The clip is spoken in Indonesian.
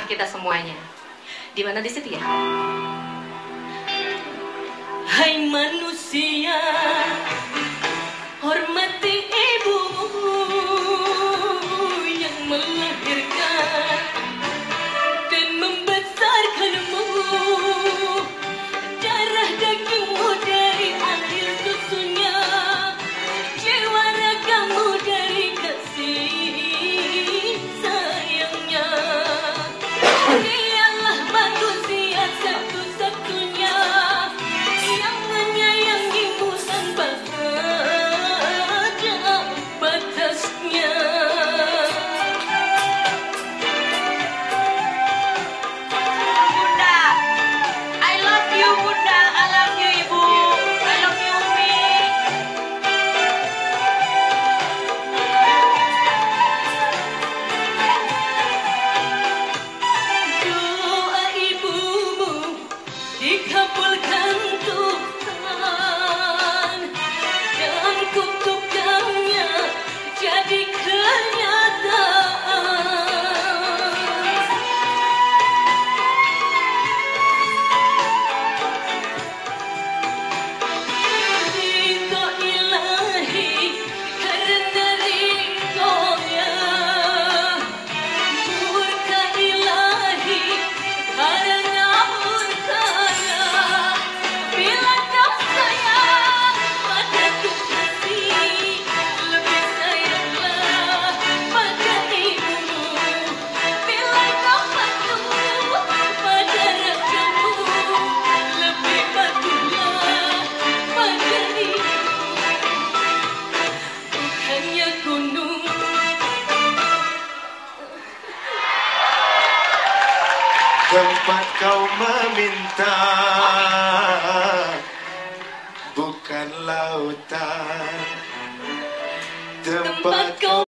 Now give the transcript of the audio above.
kita semuanya. Di mana di situ ya? Hai manusia, hormati ibumu yang melahirkan dan membesarkanmu. Darah dagingmu dari air susunya, jiwa ragamu dari kasih sayangnya. Dialah manusia satu-satunya yang menyayangimu tanpa ada batasnya. Bunda, I love you Bunda, I love you Ibu, I love you Umi. Doa ibumu dikabulkan Tuhan dan kutukannya jadi kenyataan. Ridho ilahi karena ridhonya, murka ilahi karena murkanya. Bila kau sayang padaku kasih, lebih sayanglah pada ibumu. Bila kau patuh pada ragamu, lebih patuhlah pada ibumu. Bukannya gunung tempat kau meminta, bukan lautan tempat kau